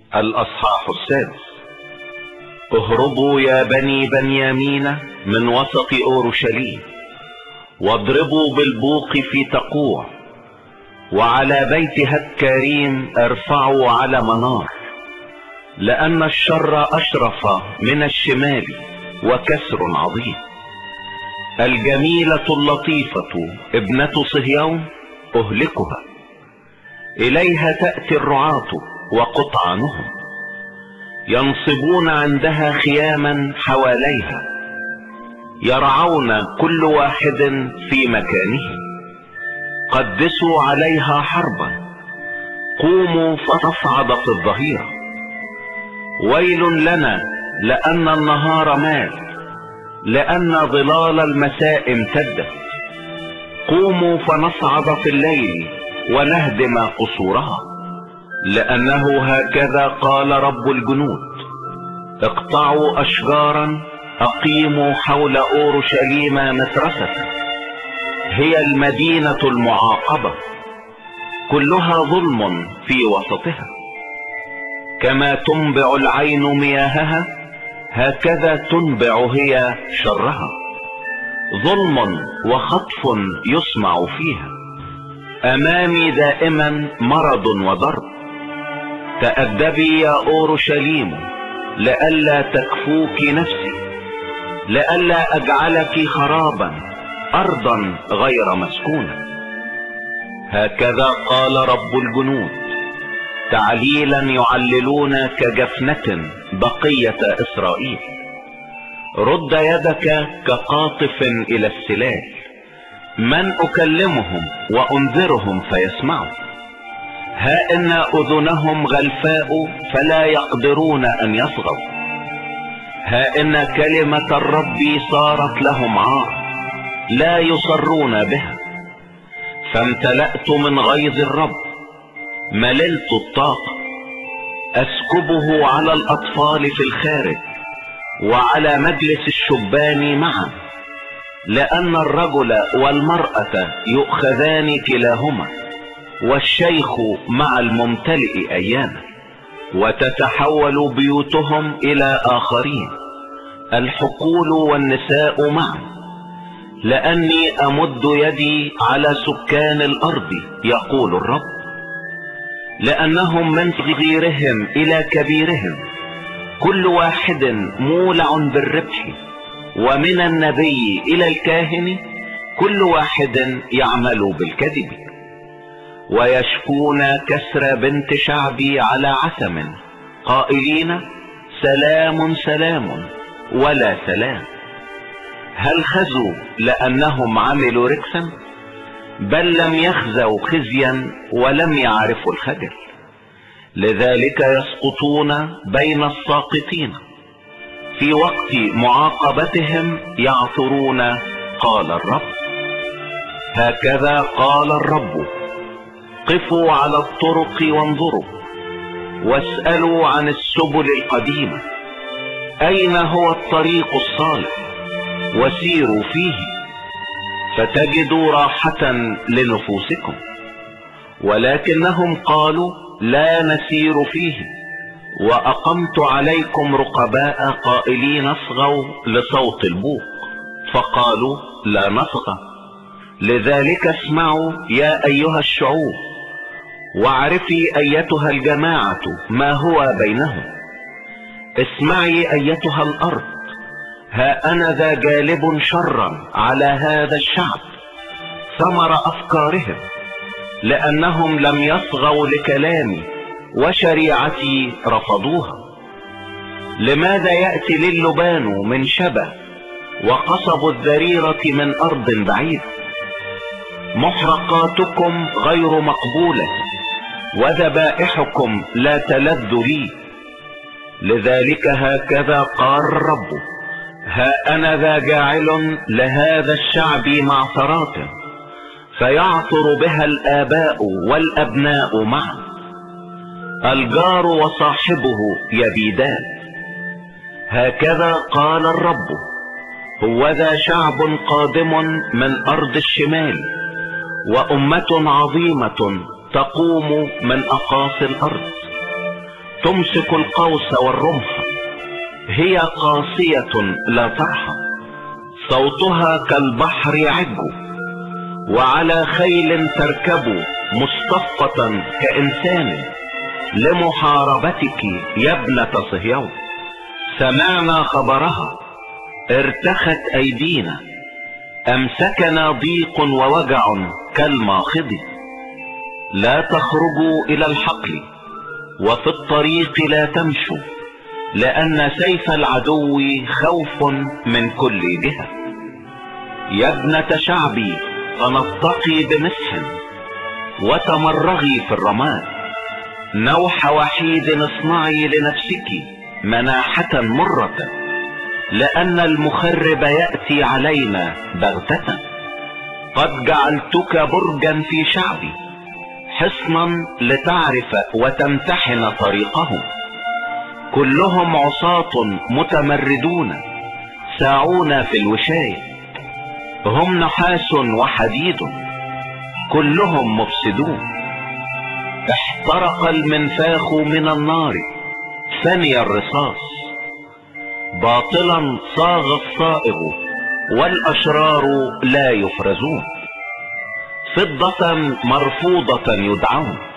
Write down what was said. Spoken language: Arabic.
الأصحاح 6. اهربوا يا بني بنيامين من وسط أورشليم، واضربوا بالبوق في تقوع، وعلى بيت هكاريم ارفعوا على منار، لأن الشر أشرف من الشمال وكسر عظيم. الجميلة اللطيفة ابنة صهيون أهلكها، إليها تأتي الرعاة وقطعانهم، ينصبون عندها خياما حواليها، يرعون كل واحد في مكانه. قدسوا عليها حربا، قوموا فتصعد في الظهيرة. ويل لنا لأن النهار مال، لأن ظلال المساء امتدت. قوموا فنصعد في الليل ونهدم قصورها، لأنه هكذا قال رب الجنود: اقطعوا أشجارا، أقيموا حول أورشليم مترسة، هي المدينة المعاقبة، كلها ظلم في وسطها. كما تنبع العين مياهها، هكذا تنبع هي شرها. ظلم وخطف يسمع فيها، أمامي دائما مرض وضرب. تأدبي يا أورشليم، لئلا تكفوك نفسي، لئلا أجعلك خرابا، أرضا غير مسكونة. هكذا قال رب الجنود: تعليلا يعللون كجفنة بقية إسرائيل. رد يدك كقاطف إلى السلال، من أكلمهم وأنذرهم فيسمعوا؟ ها إن أذنهم غلفاء فلا يقدرون أن يصغوا. ها إن كلمة الرب صارت لهم عار، لا يصرون بها. فامتلأت من غيظ الرب، مللت الطاقة. أسكبه على الأطفال في الخارج، وعلى مجلس الشبان معا، لأن الرجل والمرأة يؤخذان كلاهما، والشيخ مع الممتلئ أياما. وتتحول بيوتهم إلى آخرين، الحقول والنساء معا، لأني أمد يدي على سكان الأرض، يقول الرب. لأنهم من صغيرهم إلى كبيرهم كل واحد مولع بالربح، ومن النبي إلى الكاهن كل واحد يعمل بالكذب. ويشكون كسر بنت شعبي على عثم، قائلين: سلام سلام، ولا سلام. هل خزوا لأنهم عملوا ركسا؟ بل لم يخزوا خزيا ولم يعرفوا الخجل. لذلك يسقطون بين الساقطين، في وقت معاقبتهم يعثرون، قال الرب. هكذا قال الرب: قفوا على الطرق وانظروا، واسألوا عن السبل القديمة، أين هو الطريق الصالح، وسيروا فيه فتجدوا راحة لنفوسكم. ولكنهم قالوا: لا نسير فيه. وأقمت عليكم رقباء قائلين: اصغوا لصوت البوق، فقالوا: لا نصغى. لذلك اسمعوا يا أيها الشعوب، واعرفي أيتها الجماعة ما هو بينهم. اسمعي أيتها الأرض، ها أنا ذا جالب شرا على هذا الشعب، ثمر أفكارهم، لأنهم لم يصغوا لكلامي، وشريعتي رفضوها. لماذا يأتي للبان من شبه، وقصب الذريرة من أرض بعيد؟ محرقاتكم غير مقبولة، وذبائحكم لا تلذ لي. لذلك هكذا قال الرب: ها أنا ذا جاعل لهذا الشعب معثرات، فيعثر بها الآباء والأبناء معا، الجار وصاحبه يبيدان. هكذا قال الرب: هوذا شعب قادم من أرض الشمال، وأمة عظيمة تقوم من أقاصي الأرض. تمسك القوس والرمح، هي قاسية لا ترحم، صوتها كالبحر يعج، وعلى خيل تركب مصطفة كإنسان لمحاربتك يا ابنة صهيون. سمعنا خبرها ارتخت ايدينا، امسكنا ضيق ووجع كالماخض. لا تخرجوا الى الحقل وفي الطريق لا تمشوا، لان سيف العدو خوف من كل جهة. يا ابنة شعبي تنطقي بمسح وتمرغي في الرماد، نوح وحيد اصنعي لنفسك مناحة مرة، لأن المخرب يأتي علينا بغتة. قد جعلتك برجا في شعبي، حصنا لتعرف وتمتحن طريقهم. كلهم عصاة متمردون ساعون في الوشاية، هم نحاس وحديد كلهم مفسدون. احترق المنفاخ من النار، ثني الرصاص، باطلا صاغ الصائغ والاشرار لا يفرزون. فضة مرفوضة يدعون،